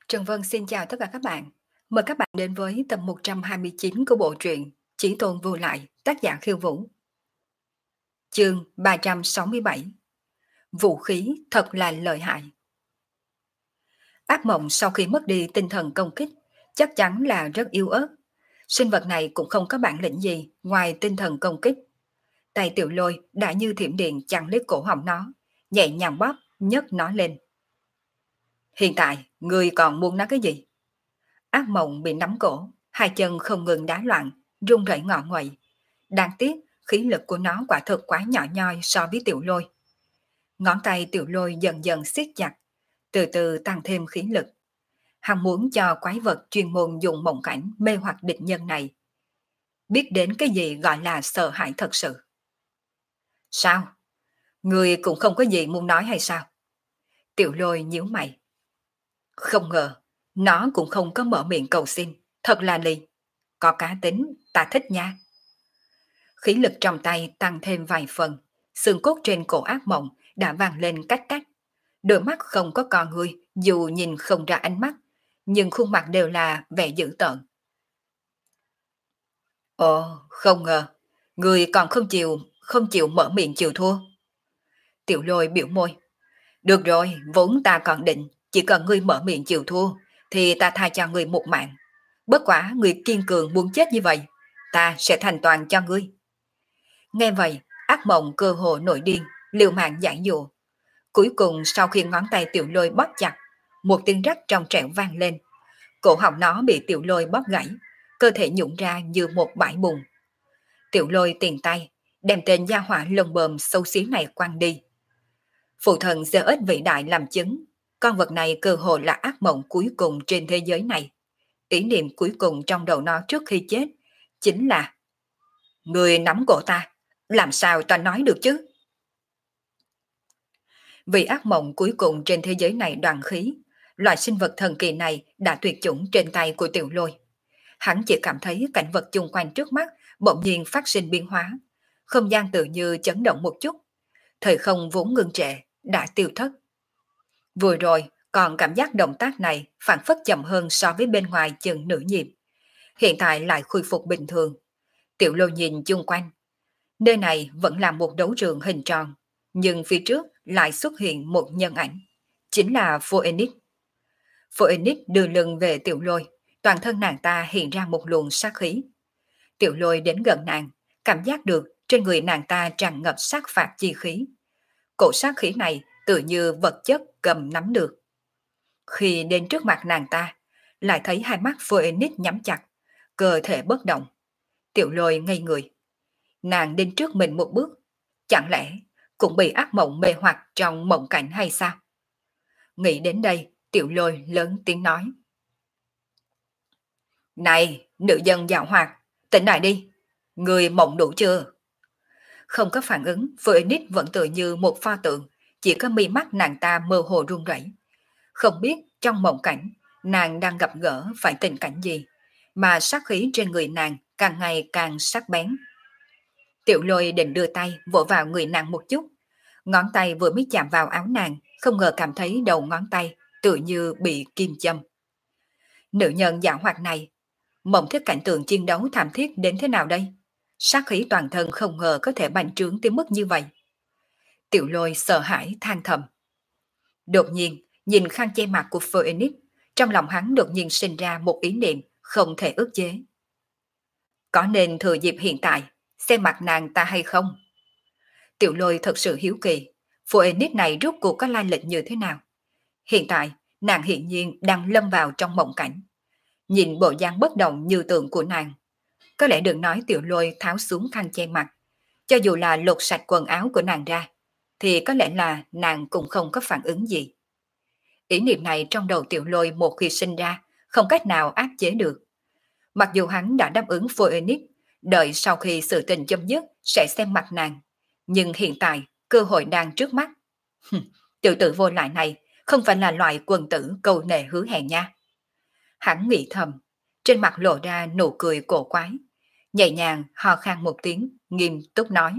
Trần Vân xin chào tất cả các bạn. Mời các bạn đến với tập 129 của bộ truyện Chỉ Tôn Vô Lại, tác giả Khiêu Vũ. Chương 367. Vũ khí thật là lợi hại. Ác mộng sau khi mất đi tinh thần công kích chắc chắn là rất yếu ớt. Sinh vật này cũng không có bản lĩnh gì ngoài tinh thần công kích. Tay Tiểu Lôi đã như thiểm điện chặn lấy cổ họng nó, nhẹ nhàng bóp, nhấc nó lên. Hiện tại, ngươi còn muốn nói cái gì? Ác mộng bị nắm cổ, hai chân không ngừng đá loạn, run rẩy ngọ nguậy. Đáng tiếc, khí lực của nó quả thực quá nhỏ nhoi so với Tiểu Lôi. Ngón tay Tiểu Lôi dần dần siết chặt, từ từ tăng thêm khí lực. Hắn muốn cho quái vật chuyên môn dùng mộng cảnh mê hoặc địch nhân này. Biết đến cái gì gọi là sợ hãi thật sự. Sao? Người cũng không có gì muốn nói hay sao? Tiểu Lôi nhíu mày. Không ngờ, nó cũng không có mở miệng cầu xin, thật là lì. Có cá tính, ta thích nha. Khí lực trong tay tăng thêm vài phần, xương cốt trên cổ ác mộng đã vang lên cách cách. Đôi mắt không có con người, dù nhìn không ra ánh mắt, nhưng khuôn mặt đều là vẻ dữ tợn. Ồ, không ngờ, người còn không chịu mở miệng chịu thua. Tiểu Lôi biểu môi. Được rồi, vốn ta còn định, chỉ cần ngươi mở miệng chịu thua, thì ta tha cho ngươi một mạng. Bất quả người kiên cường muốn chết như vậy, ta sẽ thành toàn cho ngươi. Nghe vậy, ác mộng cơ hồ nổi điên, liều mạng giải dụ. Cuối cùng sau khi ngón tay Tiểu Lôi bóp chặt, một tiếng rắc trong trẻo vang lên. Cổ họng nó bị Tiểu Lôi bóp gãy, cơ thể nhũn ra như một bãi bùn. Tiểu Lôi tiền tay, đem tên gia hỏa lông bờm xấu xí này quăng đi. Phụ thần giơ ích vĩ đại làm chứng, con vật này cơ hồ là ác mộng cuối cùng trên thế giới này. Ý niệm cuối cùng trong đầu nó trước khi chết chính là: người nắm cổ ta, làm sao ta nói được chứ? Vì ác mộng cuối cùng trên thế giới này đoàn khí, loại sinh vật thần kỳ này đã tuyệt chủng trên tay của Tiểu Lôi. Hắn chỉ cảm thấy cảnh vật chung quanh trước mắt bỗng nhiên phát sinh biến hóa, không gian tự như chấn động một chút, thời không vốn ngưng trệ đã tiêu thất. Vừa rồi còn cảm giác động tác này phản phất chậm hơn so với bên ngoài chừng nửa nhịp, hiện tại lại khôi phục bình thường. Tiểu Lôi nhìn chung quanh, nơi này vẫn là một đấu trường hình tròn, nhưng phía trước lại xuất hiện một nhân ảnh, chính là Phoenix. Phoenix đưa lưng về Tiểu Lôi, toàn thân nàng ta hiện ra một luồng sát khí. Tiểu Lôi đến gần nàng, cảm giác được trên người nàng ta tràn ngập sát phạt chi khí. Cổ sát khí này tự như vật chất cầm nắm được. Khi đến trước mặt nàng ta, lại thấy hai mắt Phoenix nhắm chặt, cơ thể bất động. Tiểu Lôi ngây người. Nàng đến trước mình một bước, chẳng lẽ cũng bị ác mộng mê hoặc trong mộng cảnh hay sao? Nghĩ đến đây, Tiểu Lôi lớn tiếng nói. Này, nữ dân dạo hoạt, tỉnh lại đi, người mộng đủ chưa? Không có phản ứng, Phoenix vẫn tự như một pho tượng, chỉ có mi mắt nàng ta mơ hồ run rẩy. Không biết trong mộng cảnh, nàng đang gặp gỡ phải tình cảnh gì, mà sát khí trên người nàng càng ngày càng sắc bén. Tiểu Lôi định đưa tay vỗ vào người nàng một chút, ngón tay vừa mới chạm vào áo nàng, không ngờ cảm thấy đầu ngón tay tự như bị kim châm. Nữ nhân dạo hoạt này, mộng thấy cảnh tượng chiến đấu thảm thiết đến thế nào đây? Sát khí toàn thân không ngờ có thể bành trướng tới mức như vậy. Tiểu Lôi sợ hãi than thầm. Đột nhiên, nhìn khăn che mặt của Phoenix, trong lòng hắn đột nhiên sinh ra một ý niệm không thể ức chế. Có nên thừa dịp hiện tại, xem mặt nàng ta hay không? Tiểu Lôi thật sự hiếu kỳ, Phoenix này rốt cuộc có lai lịch như thế nào? Hiện tại, nàng hiển nhiên đang lâm vào trong mộng cảnh. Nhìn bộ dáng bất động như tượng của nàng, có lẽ đừng nói Tiểu Lôi tháo xuống khăn che mặt, cho dù là lột sạch quần áo của nàng ra, thì có lẽ là nàng cũng không có phản ứng gì. Ý niệm này trong đầu Tiểu Lôi một khi sinh ra, không cách nào áp chế được. Mặc dù hắn đã đáp ứng Phoenix, đợi sau khi sự tình chấm dứt sẽ xem mặt nàng, nhưng hiện tại cơ hội đang trước mắt. Tiểu tử vô lại này không phải là loại quần tử câu nệ hứa hẹn nha. Hắn nghĩ thầm, trên mặt lộ ra nụ cười cổ quái, nhẹ nhàng ho khan một tiếng, nghiêm túc nói.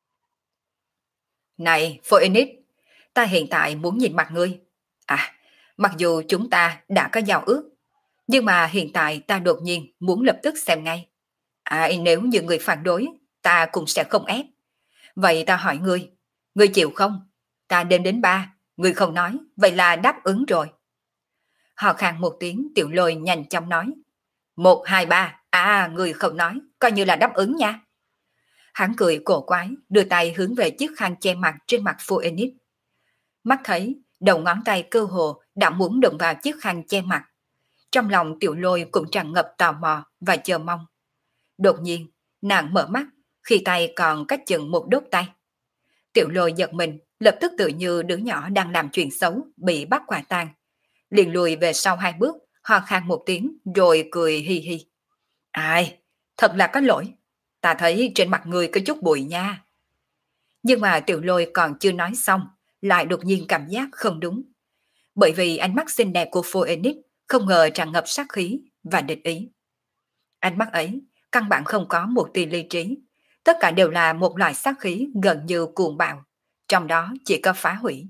Này Phoenix, ta hiện tại muốn nhìn mặt ngươi. À, Mặc dù chúng ta đã có giao ước, nhưng mà hiện tại ta đột nhiên muốn lập tức xem ngay. Nếu như người phản đối, ta cũng sẽ không ép. Vậy ta hỏi ngươi chịu không? Ta đếm đến 3, ngươi không nói, vậy là đáp ứng rồi. Họ khang một tiếng, Tiểu Lôi nhanh chóng nói. 1, 2, 3, ngươi không nói, coi như là đáp ứng nha. Hắn cười cổ quái, đưa tay hướng về chiếc khăn che mặt trên mặt Phoenix. Mắt thấy, đầu ngón tay cơ hồ đã muốn đụng vào chiếc khăn che mặt. Trong lòng Tiểu Lôi cũng tràn ngập tò mò và chờ mong. Đột nhiên, nàng mở mắt, khi tay còn cách chừng một đốt tay. Tiểu Lôi giật mình, lập tức tự như đứa nhỏ đang làm chuyện xấu, bị bắt quả tang. Liền lùi về sau 2 bước, ho khan một tiếng, rồi cười hi hi. Thật là có lỗi. Ta thấy trên mặt người có chút bụi nha. Nhưng mà Tiểu Lôi còn chưa nói xong, lại đột nhiên cảm giác không đúng. Bởi vì ánh mắt xinh đẹp của Phoenix không ngờ tràn ngập sát khí và địch ý. Ánh mắt ấy căn bản không có một tia lý trí, tất cả đều là một loại sát khí gần như cuồng bạo, trong đó chỉ có phá hủy.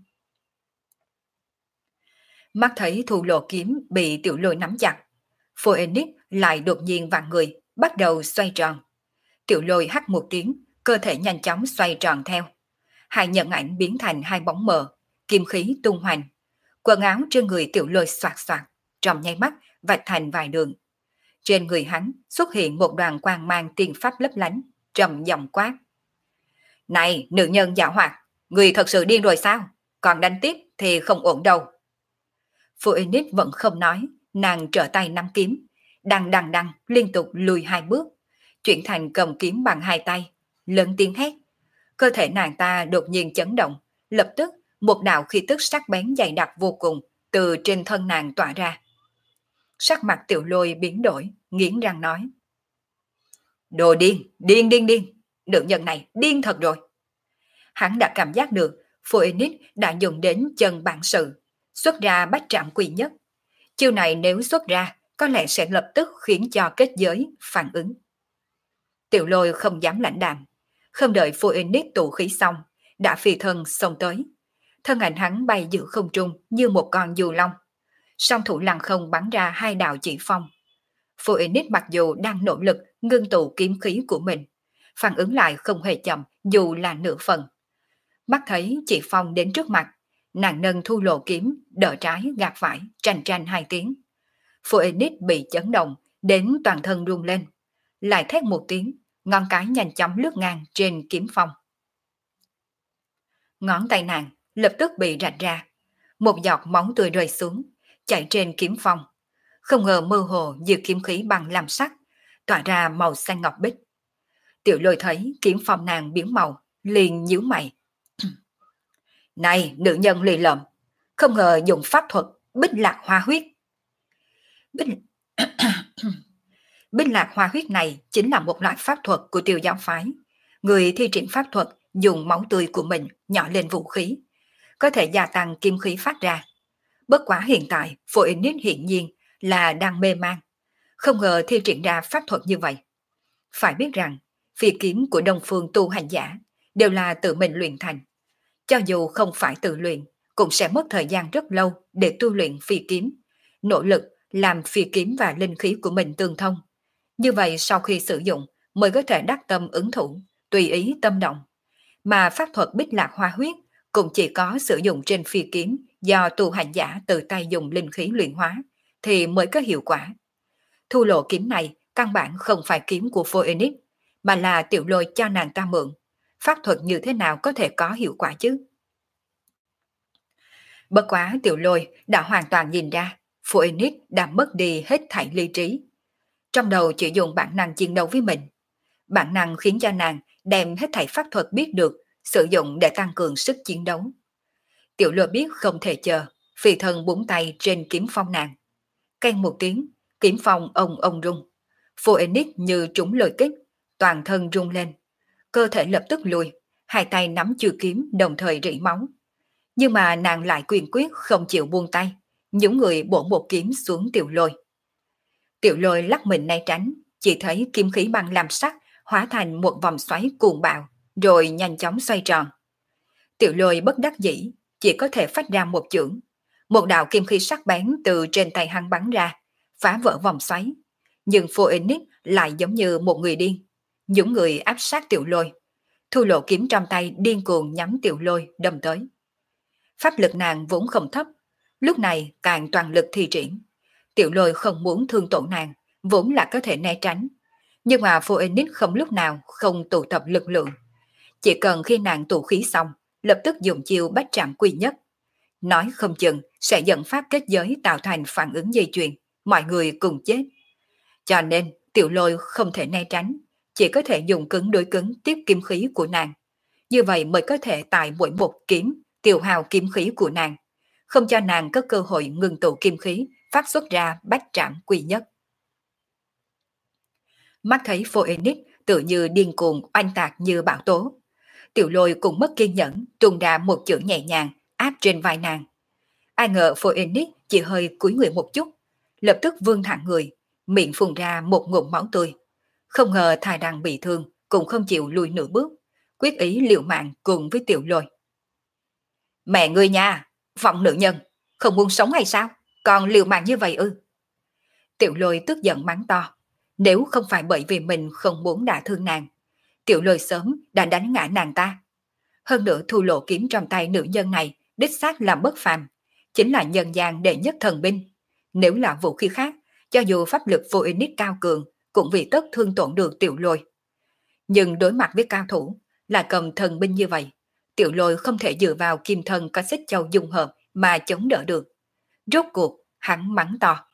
Mắt thấy Thu Lộ kiếm bị Tiểu Lôi nắm chặt, Phoenix lại đột nhiên vặn người, bắt đầu xoay tròn. Tiểu Lôi hắt một tiếng, cơ thể nhanh chóng xoay tròn theo. Hai nhân ảnh biến thành 2 bóng mờ, kim khí tung hoành. Quần áo trên người Tiểu Lôi xoạt xoạt, trong nháy mắt vạch thành vài đường. Trên người hắn xuất hiện một đoàn quang mang tiên pháp lấp lánh, trầm giọng quát. Này, nữ nhân dạo hoạt, người thật sự điên rồi sao? Còn đánh tiếp thì không ổn đâu. Phoenix vẫn không nói, nàng trở tay nắm kiếm, đằng liên tục lùi 2 bước, chuyển thành cầm kiếm bằng 2 tay, lớn tiếng hét. Cơ thể nàng ta đột nhiên chấn động, lập tức một đạo khí tức sắc bén dày đặc vô cùng từ trên thân nàng tỏa ra. Sắc mặt Tiểu Lôi biến đổi, nghiến răng nói. Đồ điên, nữ nhân này điên thật rồi. Hắn đã cảm giác được Phoenix đã dùng đến chân bản sự, xuất ra bách trạm quỷ nhất. Chiêu này nếu xuất ra, có lẽ sẽ lập tức khiến cho kết giới phản ứng. Tiểu Lôi không dám lãnh đạm, không đợi Phoenix tụ khí xong, đã phi thân xông tới. Thân ảnh hắn bay giữa không trung như một con dù long. Song thủ lăng không bắn ra 2 đạo chỉ phong. Phoenix mặc dù đang nỗ lực ngưng tụ kiếm khí của mình, phản ứng lại không hề chậm dù là nửa phần. Mắt thấy chỉ phong đến trước mặt, nàng nâng Thu Lộ kiếm, đỡ trái gạt phải, tranh 2 tiếng. Phoenix bị chấn động, đến toàn thân rung lên. Lại thét một tiếng, ngón cái nhanh chóng lướt ngang trên kiếm phong. Ngón tay nàng lập tức bị rạch ra. Một giọt máu tươi rơi xuống, chảy trên kiếm phong. Không ngờ mơ hồ như kiếm khí bằng làm sắc, tỏa ra màu xanh ngọc bích. Tiểu Lôi thấy kiếm phong nàng biến màu, liền nhíu mày. Này, nữ nhân lì lợm, không ngờ dùng pháp thuật bích lạc hoa huyết. Bích... Bích lạc hoa huyết này chính là một loại pháp thuật của Tiêu giáo phái. Người thi triển pháp thuật dùng máu tươi của mình nhỏ lên vũ khí, có thể gia tăng kim khí phát ra. Bất quá hiện tại, Phoenix hiển nhiên là đang mê man, không ngờ thi triển ra pháp thuật như vậy. Phải biết rằng, phi kiếm của Đông Phương tu hành giả đều là tự mình luyện thành. Cho dù không phải tự luyện, cũng sẽ mất thời gian rất lâu để tu luyện phi kiếm, nỗ lực làm phi kiếm và linh khí của mình tương thông. Như vậy sau khi sử dụng mới có thể đắc tâm ứng thủ, tùy ý tâm động. Mà pháp thuật bích lạc hoa huyết cũng chỉ có sử dụng trên phi kiếm do tu hành giả tự tay dùng linh khí luyện hóa thì mới có hiệu quả. Thu Lộ kiếm này căn bản không phải kiếm của Phoenix, mà là Tiểu Lôi cho nàng ta mượn. Pháp thuật như thế nào có thể có hiệu quả chứ? Bất quá Tiểu Lôi đã hoàn toàn nhìn ra Phoenix đã mất đi hết thảy lý trí. Trong đầu chỉ dùng bản năng chiến đấu với mình. Bản năng khiến cho nàng đem hết thảy pháp thuật biết được sử dụng để tăng cường sức chiến đấu. Tiểu Lôi biết không thể chờ, phi thân búng tay trên kiếm phong nàng. Keng một tiếng, kiếm phong ông rung. Phoenix như trúng lôi kích, toàn thân rung lên. Cơ thể lập tức lùi, 2 tay nắm chuôi kiếm đồng thời rỉ máu. Nhưng mà nàng lại kiên quyết không chịu buông tay, những người bổ một kiếm xuống Tiểu Lôi. Tiểu Lôi lắc mình né tránh, chỉ thấy kim khí băng làm sắc hóa thành một vòng xoáy cuồng bạo, rồi nhanh chóng xoay tròn. Tiểu Lôi bất đắc dĩ, chỉ có thể phát ra một chưởng. Một đạo kim khí sắc bén từ trên tay hắn bắn ra, phá vỡ vòng xoáy. Nhưng Phoenix lại giống như một người điên, những người áp sát Tiểu Lôi. Thu Lộ kiếm trong tay điên cuồng nhắm Tiểu Lôi đâm tới. Pháp lực nàng vốn không thấp, lúc này càng toàn lực thi triển. Tiểu Lôi không muốn thương tổn nàng, vốn là có thể né tránh. Nhưng mà Phoenix không lúc nào không tụ tập lực lượng. Chỉ cần khi nàng tụ khí xong, lập tức dùng chiêu bách trạm quy nhất. Nói không chừng sẽ dẫn pháp kết giới tạo thành phản ứng dây chuyền, mọi người cùng chết. Cho nên Tiểu Lôi không thể né tránh, chỉ có thể dùng cứng đối cứng tiếp kiếm khí của nàng. Như vậy mới có thể tại mỗi một kiếm tiêu hao kiếm khí của nàng, không cho nàng có cơ hội ngừng tụ kim khí, phát xuất ra bách trảm quy nhất. Mắt thấy Phoenix tự như điên cuồng oanh tạc như bão tố. Tiểu Lôi cũng mất kiên nhẫn, tung ra một chữ nhẹ nhàng áp trên vai nàng. Ai ngờ Phoenix chỉ hơi cúi người một chút, lập tức vươn thẳng người, miệng phun ra một ngụm máu tươi. Không ngờ thai đang bị thương, cũng không chịu lùi nửa bước, quyết ý liều mạng cùng với Tiểu Lôi. Mẹ ngươi nha, vọng nữ nhân, không muốn sống hay sao? Còn liều mạng như vậy ư? Tiểu Lôi tức giận mắng to. Nếu không phải bởi vì mình không muốn đả thương nàng, Tiểu Lôi sớm đã đánh ngã nàng ta. Hơn nữa Thu Lộ kiếm trong tay nữ nhân này đích xác là bất phàm, chính là nhân gian đệ nhất thần binh. Nếu là vũ khí khác, cho dù pháp lực Phoenix cao cường, cũng vì tất thương tổn được Tiểu Lôi. Nhưng đối mặt với cao thủ, là cầm thần binh như vậy, Tiểu Lôi không thể dựa vào kim thân có xích châu dung hợp mà chống đỡ được. Rốt cuộc, hắn mắng to.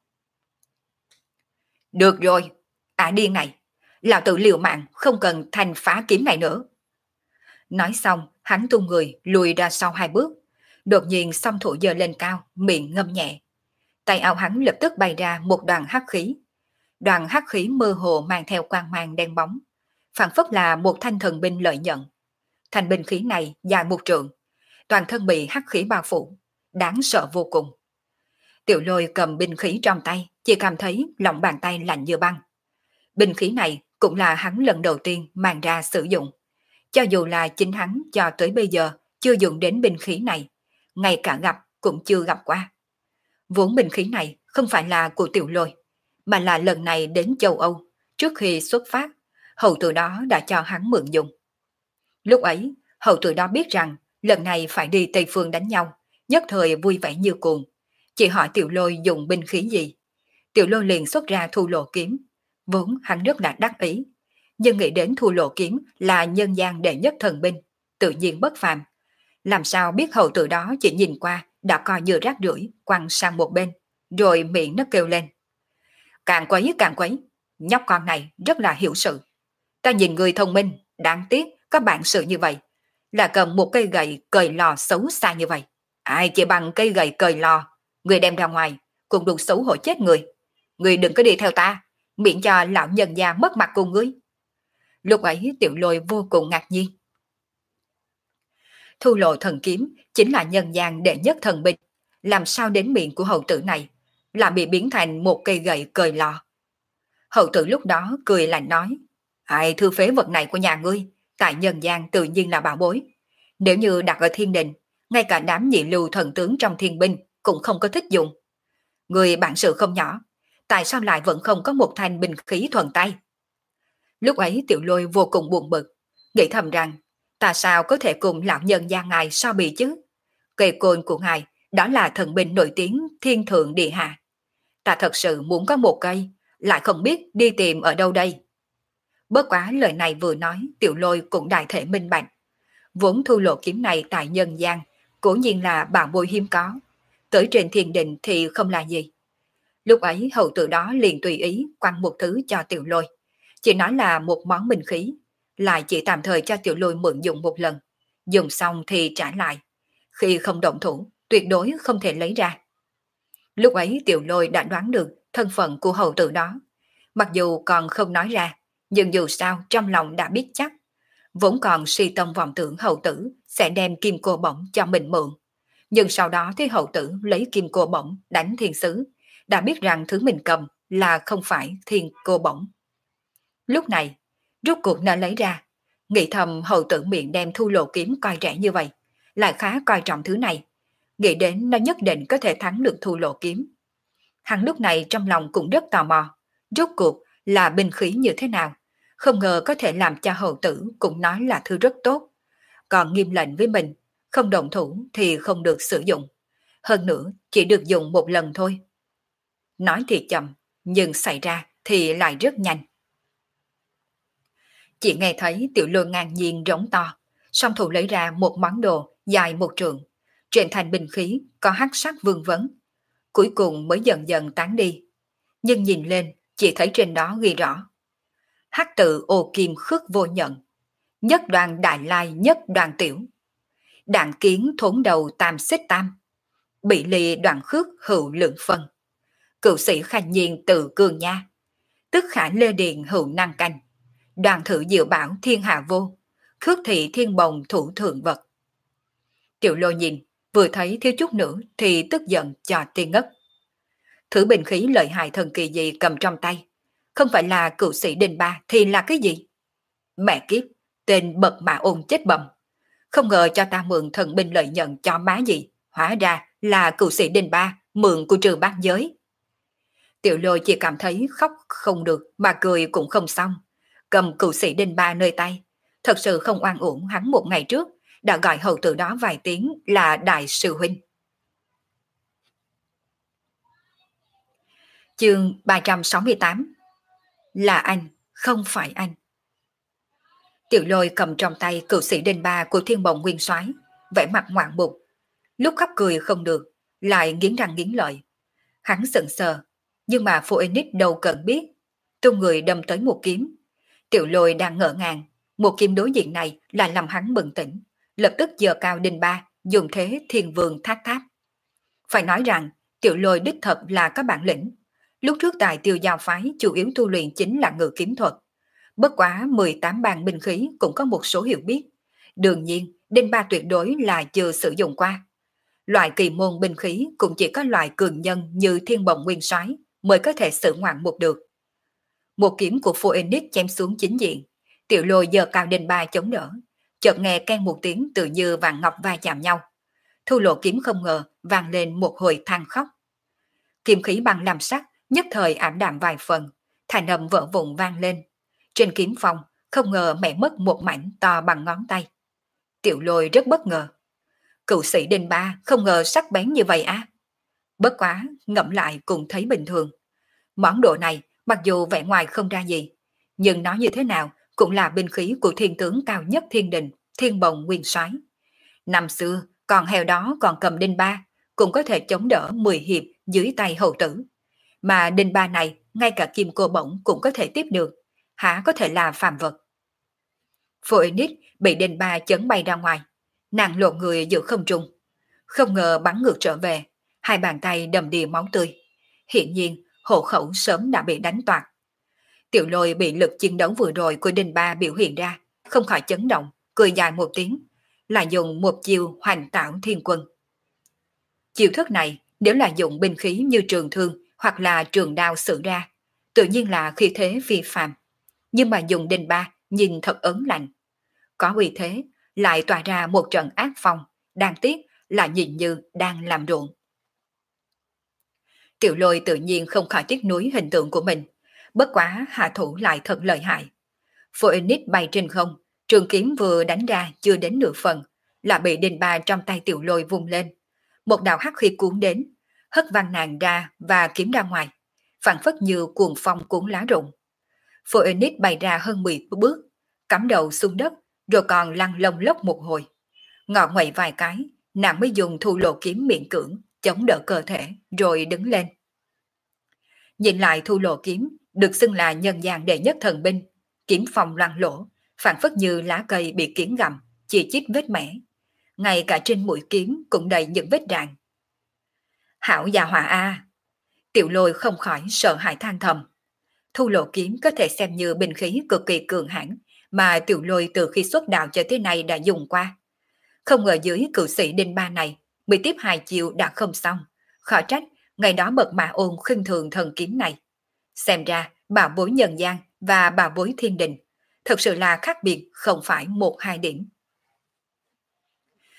Được rồi, điên này, lão tự liều mạng không cần thành phá kiếm này nữa. Nói xong, hắn tung người lùi ra sau 2 bước. Đột nhiên song thủ giơ lên cao, miệng ngâm nhẹ. Tay áo hắn lập tức bay ra một đoàn hắc khí. Đoàn hắc khí mơ hồ mang theo quang mang đen bóng, phảng phất là một thanh thần binh lợi nhận. Thanh binh khí này dài 1 trượng, toàn thân bị hắc khí bao phủ, đáng sợ vô cùng. Tiểu Lôi cầm binh khí trong tay, chỉ cảm thấy lòng bàn tay lạnh như băng. Binh khí này cũng là hắn lần đầu tiên mang ra sử dụng. Cho dù là chính hắn cho tới bây giờ chưa dùng đến binh khí này, ngay cả gặp cũng chưa gặp qua. Vốn binh khí này không phải là của Tiểu Lôi, mà là lần này đến châu Âu, trước khi xuất phát, hầu tử đó đã cho hắn mượn dùng. Lúc ấy, hầu tử đó biết rằng lần này phải đi Tây Phương đánh nhau, nhất thời vui vẻ như cuồng. Chỉ hỏi Tiểu Lôi dùng binh khí gì. Tiểu Lôi liền xuất ra Thu Lộ kiếm. Vốn hắn rất là đắc ý, nhưng nghĩ đến Thu Lộ kiếm là nhân gian đệ nhất thần binh, tự nhiên bất phàm. Làm sao biết hầu tử đó chỉ nhìn qua đã coi như rác rưởi, quăng sang một bên, rồi miệng nó kêu lên. Càng quấy, nhóc con này rất là hiểu sự. Ta nhìn người thông minh, đáng tiếc có bản sự như vậy, là cầm một cây gậy cời lò xấu xa như vậy. Ai chỉ bằng cây gậy cời lò, người đem ra ngoài, cũng đủ xấu hổ chết người. Người đừng có đi theo ta, miễn cho lão nhân gia mất mặt cùng ngươi. Lúc ấy Tiểu Lôi vô cùng ngạc nhiên. Thu Lộ thần kiếm chính là nhân gian đệ nhất thần binh, làm sao đến miệng của hậu tử này là bị biến thành một cây gậy cời lò. Hậu tử lúc đó cười lạnh nói, ai thư phế vật này của nhà ngươi, tại nhân gian tự nhiên là bảo bối. Nếu như đặt ở thiên đình, ngay cả đám nhị lưu thần tướng trong thiên binh cũng không có thích dùng. Người bản sự không nhỏ, tại sao lại vẫn không có một thanh binh khí thuần tay? Lúc ấy Tiểu Lôi vô cùng buồn bực, nghĩ thầm rằng, ta sao có thể cùng lão nhân gia ngài so bì chứ? Cây côn của ngài, đó là thần binh nổi tiếng thiên thượng địa hạ. Ta thật sự muốn có một cây, lại không biết đi tìm ở đâu đây. Bất quá lời này vừa nói, Tiểu Lôi cũng đại thể minh bạch. Vốn Thu Lộ kiếm này tại nhân gian, cố nhiên là bảo bối hiếm có. Tới trên thiên đình thì không là gì. Lúc ấy hầu tử đó liền tùy ý quăng một thứ cho Tiểu Lôi. Chỉ nói là một món binh khí, lại chỉ tạm thời cho Tiểu Lôi mượn dùng một lần. Dùng xong thì trả lại. Khi không động thủ, tuyệt đối không thể lấy ra. Lúc ấy Tiểu Lôi đã đoán được thân phận của hầu tử đó. Mặc dù còn không nói ra, nhưng dù sao trong lòng đã biết chắc. Vốn còn suy tâm vọng tưởng hầu tử sẽ đem kim cô bổng cho mình mượn. Nhưng sau đó thấy hầu tử lấy kim cô bổng đánh thiên sứ, đã biết rằng thứ mình cầm là không phải thiên cô bổng. Lúc này, rốt cuộc nó lấy ra, nghĩ thầm hầu tử miệng đem Thu Lộ kiếm coi rẻ như vậy, lại khá coi trọng thứ này. nghĩ đến nó nhất định có thể thắng được Thu Lộ kiếm. Hắn lúc này trong lòng cũng rất tò mò, rốt cuộc là binh khí như thế nào, không ngờ có thể làm cho hầu tử cũng nói là thứ rất tốt, còn nghiêm lệnh với mình, không động thủ thì không được sử dụng, hơn nữa chỉ được dùng một lần thôi. Nói thì chậm, nhưng xảy ra thì lại rất nhanh. Chỉ nghe thấy Tiểu Lôi ngang nhiên rống to, song thủ lấy ra một món đồ dài một trượng, trên thành binh khí có hắc sắc vương vấn, cuối cùng mới dần dần tán đi. Nhưng nhìn lên, chỉ thấy trên đó ghi rõ: hắc tự ô kim khước vô nhận, nhất đoàn đại lai nhất đoàn tiểu, đạn kiến thốn đầu tam xích tam, bị lì đoàn khước hữu lượng phân, cựu sĩ khanh nhiên tự cường nha, tức khả lê điện hữu năng canh, đoàn thử diệu bảo thiên hạ vô, khước thị thiên bồng thủ thượng vật. Tiểu Lô nhìn, vừa thấy thiếu chút nữa thì tức giận cho tiên ngất. Thử bình khí lợi hại thần kỳ gì cầm trong tay, không phải là cựu sĩ đình ba thì là cái gì? Mẹ kiếp, tên bậc mà ôn chết bầm. Không ngờ cho ta mượn thần binh lợi nhận cho má gì, hóa ra là cựu sĩ đình ba mượn của Trừ Bát Giới. Tiểu Lôi chỉ cảm thấy khóc không được mà cười cũng không xong, cầm cựu sĩ đình ba nơi tay, thật sự không oan uổng hắn một ngày trước đã gọi hầu tử đó vài tiếng là đại sư huynh. Chương 368. Là anh, không phải anh. Tiểu Lôi cầm trong tay cựu sĩ đinh ba của Thiên Bồng Nguyên Soái, vẻ mặt ngoạn mục, lúc khóc cười không được, lại nghiến răng nghiến lợi. Hắn sững sờ, nhưng mà Phoenix đâu cần biết, tung người đâm tới một kiếm. Tiểu Lôi đang ngỡ ngàng, một kiếm đối diện này là làm hắn bừng tỉnh, lập tức giơ cao đinh ba, dùng thế thiên vương thác tháp. Phải nói rằng, Tiểu Lôi đích thật là có bản lĩnh. Lúc trước tại Tiêu Giao phái chủ yếu tu luyện chính là ngự kiếm thuật. Bất quá 18 bàn binh khí cũng có một số hiểu biết. Đương nhiên, đinh ba tuyệt đối là chưa sử dụng qua. Loại kỳ môn binh khí cũng chỉ có loại cường nhân như Thiên Bồng Nguyên Soái mới có thể sử ngoạn một được. Một kiếm của Phoenix chém xuống chính diện, Tiểu Lôi giơ cao đinh ba chống đỡ, chợt nghe keng một tiếng tự như vàng ngọc va chạm nhau. Thu Lộ kiếm không ngờ vang lên một hồi than khóc. Kiếm khí bằng làm sắc nhất thời ảm đạm vài phần, thanh âm vỡ vụn vang lên. Trên kiếm phong không ngờ mẹ mất một mảnh to bằng ngón tay. Tiểu Lôi rất bất ngờ. Cựu sĩ đinh ba không ngờ sắc bén như vậy á. Bất quá ngẫm lại cũng thấy bình thường. Món đồ này mặc dù vẻ ngoài không ra gì, nhưng nó như thế nào cũng là binh khí của thiên tướng cao nhất thiên đình, Thiên Bồng Nguyên Soái. Năm xưa còn heo đó còn cầm đinh ba, cũng có thể chống đỡ 10 hiệp dưới tay hầu tử. Mà đinh ba này ngay cả kim cô bổng cũng có thể tiếp được, há có thể là phàm vật. Phoenix bị đinh ba chấn bay ra ngoài, nàng lộn người giữa không trung, không ngờ bắn ngược trở về, hai bàn tay đầm đìa máu tươi. Hiện nhiên hộ khẩu sớm đã bị đánh toạc. Tiểu Lôi bị lực chiến đấu vừa rồi của đinh ba biểu hiện ra, không khỏi chấn động, cười dài một tiếng, là dùng một chiêu hoành tạo thiên quân. Chiêu thức này nếu là dụng binh khí như trường thương hoặc là trường đao sử ra, tự nhiên là khí thế phi phàm. Nhưng mà dùng đinh ba nhìn thật ấn lạnh. Có uy thế, lại tỏa ra một trận ác phong, đáng tiếc là nhìn như đang làm ruộng. Tiểu Lôi tự nhiên không khỏi tiếc nuối hình tượng của mình, bất quá hạ thủ lại thật lợi hại. Phoenix bay trên không, trường kiếm vừa đánh ra chưa đến nửa phần, là bị đinh ba trong tay Tiểu Lôi vung lên. Một đạo hắc khí cuốn đến, hất văng nàng ra và kiếm ra ngoài, phản phất như cuồng phong cuốn lá rụng. Phoenix bay ra hơn 10 bước, cắm đầu xuống đất, rồi còn lăn lông lốc một hồi. Ngọ ngoậy vài cái, nàng mới dùng Thu Lộ kiếm miễn cưỡng, chống đỡ cơ thể, rồi đứng lên. Nhìn lại Thu Lộ kiếm, được xưng là nhân gian đệ nhất thần binh, kiếm phong loang lỗ, phản phất như lá cây bị kiến gặm, chỉ chít vết mẻ. Ngay cả trên mũi kiếm cũng đầy những vết rạn. Hảo già hòa a! Tiểu Lôi không khỏi sợ hãi than thầm. Thu Lộ kiếm có thể xem như binh khí cực kỳ cường hãn mà Tiểu Lôi từ khi xuất đạo cho tới nay đã dùng qua. Không ngờ dưới cựu sĩ đinh ba này, bị tiếp 2 chiêu đã không xong. Khó trách, ngày đó bậc mà ôn khinh thường thần kiếm này. Xem ra, bảo bối nhân gian và bảo bối thiên đình thật sự là khác biệt không phải một hai điểm.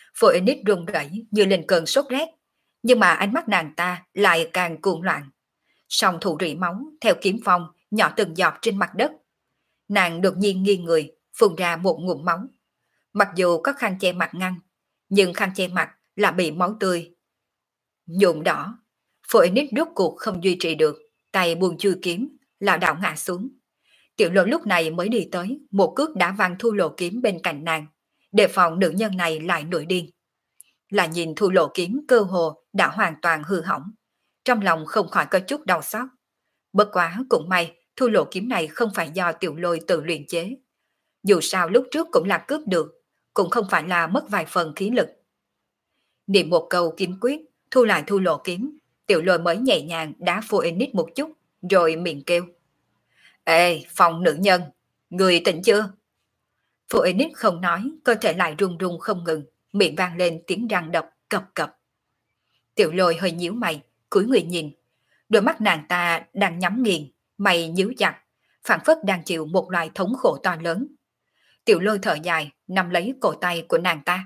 Phoenix run rẩy như lên cơn sốt rét, nhưng mà ánh mắt nàng ta lại càng cuồng loạn. Song thủ rỉ máu theo kiếm phong nhỏ từng giọt trên mặt đất. Nàng đột nhiên nghiêng người, phun ra một ngụm máu. Mặc dù có khăn che mặt ngăn, nhưng khăn che mặt là bị máu tươi nhuộm đỏ. Phoenix rốt cuộc không duy trì được, tay buông chui kiếm, lảo đảo ngã xuống. Tiểu Lôi lúc này mới đi tới, một cước đã văng Thu Lộ kiếm bên cạnh nàng, đề phòng nữ nhân này lại nổi điên. Là nhìn Thu Lộ kiếm cơ hồ đã hoàn toàn hư hỏng, trong lòng không khỏi có chút đau xót. Bất quá cũng may, Thu Lộ kiếm này không phải do Tiểu Lôi tự luyện chế. Dù sao lúc trước cũng là cướp được, cũng không phải là mất vài phần khí lực. Niệm một câu kiếm quyết, thu lại Thu Lộ kiếm, Tiểu Lôi mới nhẹ nhàng đá Phoenix một chút, rồi miệng kêu. Ê, Phong nữ nhân, người tỉnh chưa? Phoenix không nói, cơ thể lại run run không ngừng, miệng vang lên tiếng răng độc cập cập. Tiểu Lôi hơi nhíu mày, cúi người nhìn. Đôi mắt nàng ta đang nhắm nghiền, mày nhíu chặt, phảng phất đang chịu một loại thống khổ to lớn. Tiểu Lôi thở dài, nắm lấy cổ tay của nàng ta.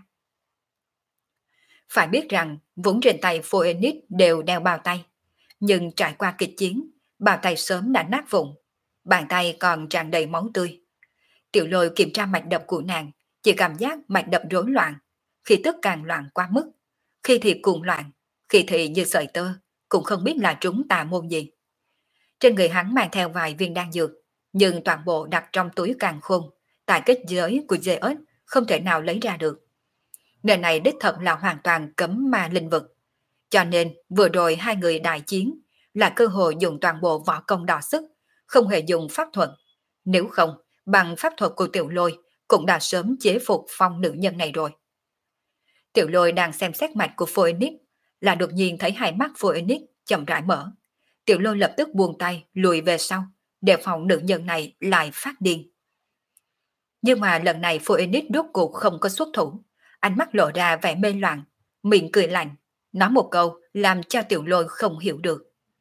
Phải biết rằng, vốn trên tay Phoenix đều đeo bao tay. Nhưng trải qua kịch chiến, bao tay sớm đã nát vụn. Bàn tay còn tràn đầy máu tươi. Tiểu Lôi kiểm tra mạch đập của nàng, chỉ cảm giác mạch đập rối loạn, khi tức càng loạn quá mức, khi thì cuồng loạn, khi thì như sợi tơ, cũng không biết là trúng tà môn gì. Trên người hắn mang theo vài viên đan dược, nhưng toàn bộ đặt trong túi càn khôn, tại kết giới của Zeus không thể nào lấy ra được. Nơi này đích thật là hoàn toàn cấm ma linh vực. Cho nên vừa rồi hai người đại chiến là cơ hội dùng toàn bộ võ công đọ sức, không hề dùng pháp thuật. Nếu không, bằng pháp thuật của Tiểu Lôi cũng đã sớm chế phục Phong nữ nhân này rồi. Tiểu Lôi đang xem xét mạch của Phoenix, là đột nhiên thấy hai mắt Phoenix chậm rãi mở. Tiểu Lôi lập tức buông tay lùi về sau, đề phòng nữ nhân này lại phát điên. Nhưng mà lần này Phoenix rốt cuộc không có xuất thủ, ánh mắt lộ ra vẻ mê loạn, miệng cười lạnh, nói một câu làm cho Tiểu Lôi không hiểu được.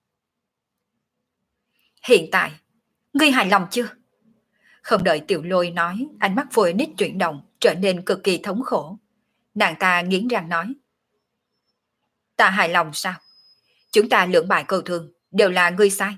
Hiện tại, ngươi hài lòng chưa? Không đợi Tiểu Lôi nói, ánh mắt Phoenix chuyển động, trở nên cực kỳ thống khổ. Nàng ta nghiến răng nói. Ta hài lòng sao? Chúng ta lưỡng bại câu thương, đều là ngươi sai.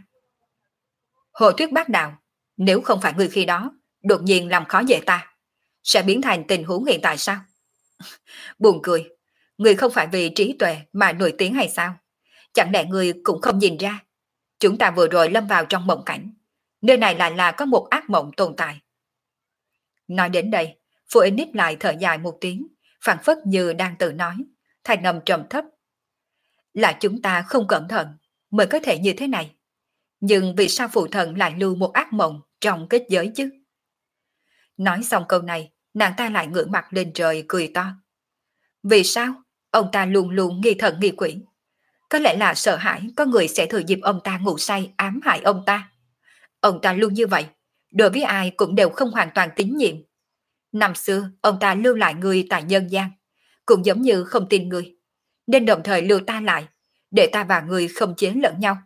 Hồ Tuyết bác đạo, nếu không phải ngươi khi đó, đột nhiên làm khó dễ ta, sẽ biến thành tình huống hiện tại sao? Buồn cười, ngươi không phải vì trí tuệ mà nổi tiếng hay sao? Chẳng lẽ ngươi cũng không nhìn ra? Chúng ta vừa rồi lâm vào trong mộng cảnh, nơi này lại là có một ác mộng tồn tại. Nói đến đây, Phoenix lại thở dài một tiếng, phảng phất như đang tự nói, thành âm trầm thấp. Là chúng ta không cẩn thận, mới có thể như thế này. Nhưng vì sao phụ thần lại lưu một ác mộng trong kết giới chứ? Nói xong câu này, nàng ta lại ngửa mặt lên trời cười to. Vì sao? Ông ta luôn luôn nghi thần nghi quỷ. Có lẽ là sợ hãi có người sẽ thừa dịp ông ta ngủ say ám hại ông ta. Ông ta luôn như vậy, đối với ai cũng đều không hoàn toàn tín nhiệm. Năm xưa, ông ta lưu lại người tại nhân gian, cũng giống như không tin người, nên đồng thời lưu ta lại, để ta và người không chế lẫn nhau.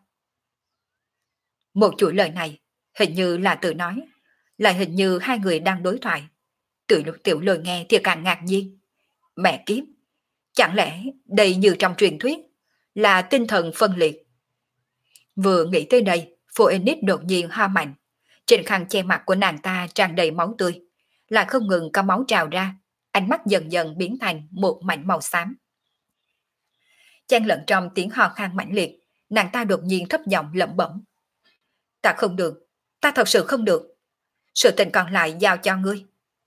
Một chuỗi lời này, hình như là tự nói, lại hình như hai người đang đối thoại. Tiểu Lôi nghe thì càng ngạc nhiên. Mẹ kiếp, chẳng lẽ đây như trong truyền thuyết, là tinh thần phân liệt? Vừa nghĩ tới đây, Phoenix đột nhiên ho mạnh. Trên khăn che mặt của nàng ta tràn đầy máu tươi, lại không ngừng có máu trào ra, ánh mắt dần dần biến thành một mảnh màu xám. Chen lẫn trong tiếng ho khan mãnh liệt, nàng ta đột nhiên thấp giọng lẩm bẩm. Ta không được, ta thật sự không được. Sự tình còn lại giao cho ngươi.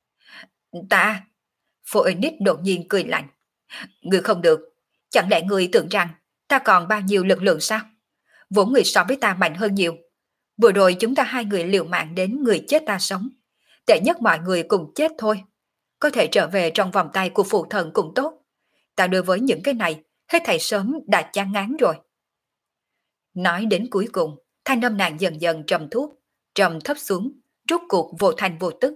Ta... Phoenix đột nhiên cười lạnh. Ngươi không được, chẳng lẽ ngươi tưởng rằng ta còn bao nhiêu lực lượng sao? Vốn người so với ta mạnh hơn nhiều. Vừa rồi chúng ta hai người liều mạng đến người chết ta sống. Tệ nhất mọi người cùng chết thôi. Có thể trở về trong vòng tay của phụ thần cũng tốt. Ta đối với những cái này, hết thảy sớm đã chán ngán rồi. Nói đến cuối cùng, thanh âm nàng dần dần trầm thuốc, trầm thấp xuống, rút cuộc vô thành vô tức.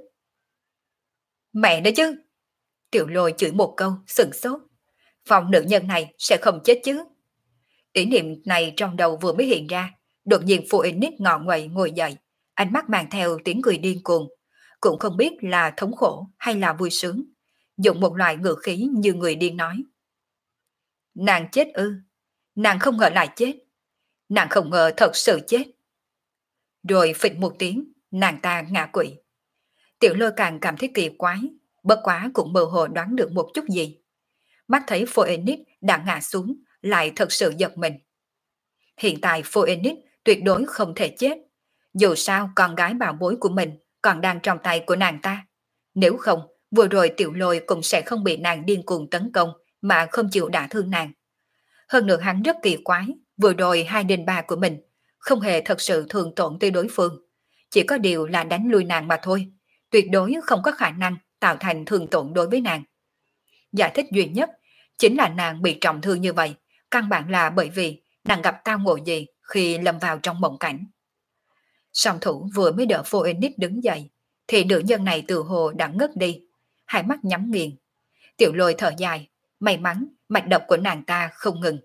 Mẹ nói chứ! Tiểu Lôi chửi một câu, sừng sốt. Phòng nữ nhân này sẽ không chết chứ? Ý niệm này trong đầu vừa mới hiện ra, đột nhiên Phoenix ngọ nguậy ngồi dậy, ánh mắt mang theo tiếng cười điên cuồng, cũng không biết là thống khổ hay là vui sướng. dùng một loại ngữ khí như người điên nói. Nàng chết ư? Nàng không ngờ lại chết. Nàng không ngờ thật sự chết. Rồi phịch một tiếng, nàng ta ngã quỵ. Tiểu Lôi càng cảm thấy kỳ quái, bất quá cũng mơ hồ đoán được một chút gì. Mắt thấy Phoenix đã ngã xuống, lại thật sự giật mình. Hiện tại Phoenix tuyệt đối không thể chết. Dù sao con gái bảo bối của mình còn đang trong tay của nàng ta. Nếu không, vừa rồi Tiểu Lôi cũng sẽ không bị nàng điên cuồng tấn công mà không chịu đả thương nàng. Hơn nữa hắn rất kỳ quái, vừa rồi 2 đinh 3 của mình không hề thật sự thương tổn tới đối phương. Chỉ có điều là đánh lui nàng mà thôi, tuyệt đối không có khả năng tạo thành thương tổn đối với nàng. Giải thích duy nhất chính là nàng bị trọng thương như vậy, căn bản là bởi vì nàng gặp tao ngộ gì khi lâm vào trong mộng cảnh. Song thủ vừa mới đỡ Phoenix đứng dậy, thì nữ nhân này từ hồ đã ngất đi, hai mắt nhắm nghiền. Tiểu Lôi thở dài, may mắn mạch đập của nàng ta không ngừng.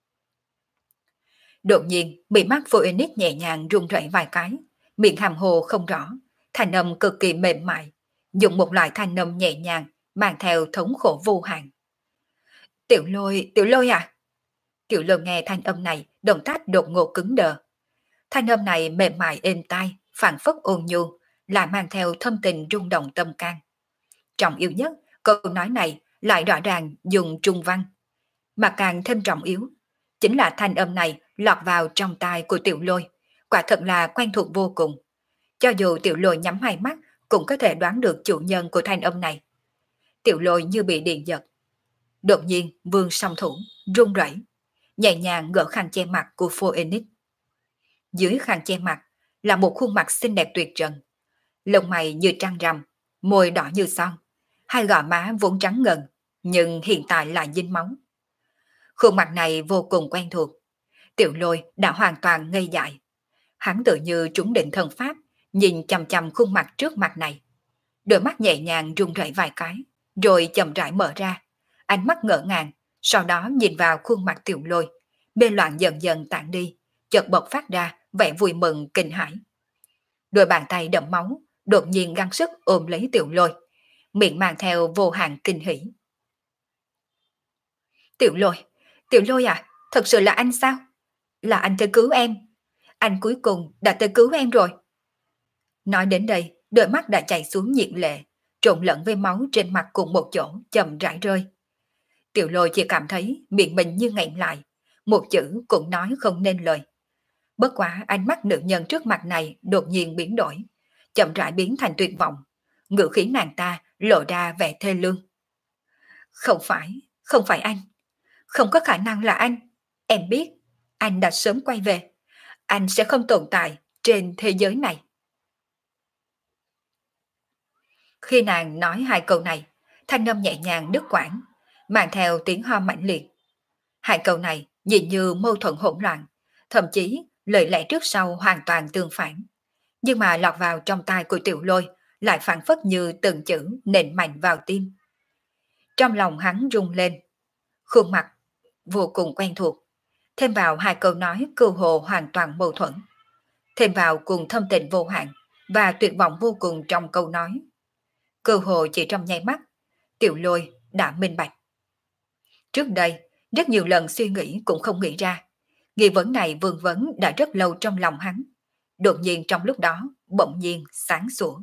Đột nhiên, bị mắt Phoenix nhẹ nhàng run rẩy vài cái, miệng hàm hồ không rõ, thanh âm cực kỳ mềm mại, dùng một loại thanh âm nhẹ nhàng, mang theo thống khổ vô hạn. Tiểu Lôi à? Tiểu Lôi nghe thanh âm này, động tác đột ngột cứng đờ. Thanh âm này mềm mại êm tai, phảng phất ôn nhu, lại mang theo thâm tình rung động tâm can. Trọng yếu nhất, câu nói này lại rõ ràng dùng trung văn, mà càng thêm trọng yếu, chính là thanh âm này lọt vào trong tai của Tiểu Lôi, quả thật là quen thuộc vô cùng. Cho dù Tiểu Lôi nhắm hai mắt, cũng có thể đoán được chủ nhân của thanh âm này. Tiểu Lôi như bị điện giật. Đột nhiên vương song thủ, run rẩy, nhẹ nhàng gỡ khăn che mặt của Phoenix. Dưới khăn che mặt là một khuôn mặt xinh đẹp tuyệt trần. Lông mày như trăng rằm, môi đỏ như son, hai gò má vốn trắng ngần, nhưng hiện tại lại dính máu. Khuôn mặt này vô cùng quen thuộc. Tiểu Lôi đã hoàn toàn ngây dại. Hắn tự như trúng định thần pháp, nhìn chằm chằm khuôn mặt trước mặt này. Đôi mắt nhẹ nhàng run rẩy vài cái, rồi chậm rãi mở ra. Ánh mắt ngỡ ngàng, sau đó nhìn vào khuôn mặt Tiểu Lôi. Mê loạn dần dần tản đi, chợt bộc phát ra vẻ vui mừng kinh hãi. Đôi bàn tay đẫm máu, đột nhiên gắng sức ôm lấy Tiểu Lôi, miệng mang theo vô hạn kinh hỉ. Tiểu Lôi, Tiểu Lôi à, thật sự là anh sao? Là anh tới cứu em. Anh cuối cùng đã tới cứu em rồi. Nói đến đây, đôi mắt đã chảy xuống nhiệt lệ, trộn lẫn với máu trên mặt cùng một chỗ chậm rãi rơi. Tiểu Lôi chỉ cảm thấy miệng mình như nghẹn lại, một chữ cũng nói không nên lời. Bất quá ánh mắt nữ nhân trước mặt này đột nhiên biến đổi, chậm rãi biến thành tuyệt vọng. Ngữ khí nàng ta lộ ra vẻ thê lương. Không phải anh. Không có khả năng là anh. Em biết, anh đã sớm quay về. Anh sẽ không tồn tại trên thế giới này. Khi nàng nói hai câu này, thanh âm nhẹ nhàng đứt quãng, mang theo tiếng ho mạnh liệt. Hai câu này nhìn như mâu thuẫn hỗn loạn, thậm chí lời lẽ trước sau hoàn toàn tương phản. Nhưng mà lọt vào trong tai của Tiểu Lôi lại phản phất như từng chữ nện mạnh vào tim. Trong lòng hắn rung lên, khuôn mặt vô cùng quen thuộc, thêm vào hai câu nói cơ hồ hoàn toàn mâu thuẫn, thêm vào cùng thâm tình vô hạn và tuyệt vọng vô cùng trong câu nói. Cơ hồ chỉ trong nháy mắt, Tiểu Lôi đã minh bạch. Trước đây, rất nhiều lần suy nghĩ cũng không nghĩ ra. Nghi vấn này vương vấn đã rất lâu trong lòng hắn. Đột nhiên trong lúc đó, bỗng nhiên sáng sủa.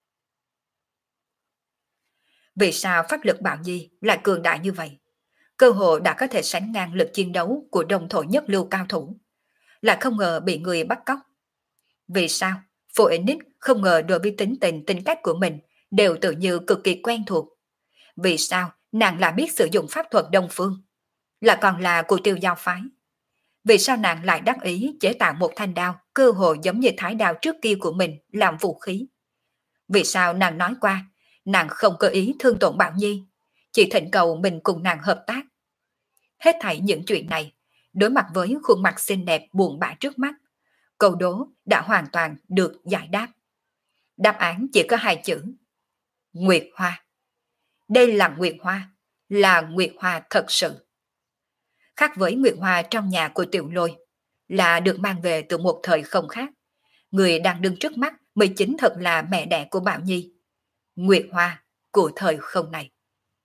Vì sao pháp lực Bạo Nhi lại cường đại như vậy? Cơ hội đã có thể sánh ngang lực chiến đấu của đồng thổ nhất lưu cao thủ. Lại không ngờ bị người bắt cóc. Vì sao? Phoenix không ngờ đối với tính cách của mình đều tự như cực kỳ quen thuộc. Vì sao nàng lại biết sử dụng pháp thuật Đông Phương? Là còn là của Tiêu Giao phái. Vì sao nàng lại đắc ý chế tạo một thanh đao cơ hội giống như thái đao trước kia của mình làm vũ khí? Vì sao nàng nói qua nàng không có ý thương tổn Bảo Nhi, chỉ thỉnh cầu mình cùng nàng hợp tác? Hết thảy những chuyện này, đối mặt với khuôn mặt xinh đẹp buồn bã trước mắt, câu đố đã hoàn toàn được giải đáp. Đáp án chỉ có hai chữ: Nguyệt Hoa. Đây là Nguyệt Hoa thật sự. Khác với Nguyệt Hoa trong nhà của Tiểu Lôi, là được mang về từ một thời không khác. Người đang đứng trước mắt mới chính thật là mẹ đẻ của Bảo Nhi. Nguyệt Hoa của thời không này.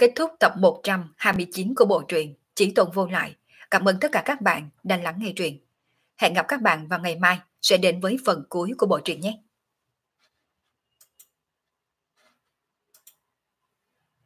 kết thúc tập 129 của bộ truyện Chí Tôn Vô Lại. Cảm ơn tất cả các bạn đã lắng nghe truyện. Hẹn gặp các bạn vào ngày mai sẽ đến với phần cuối của bộ truyện nhé.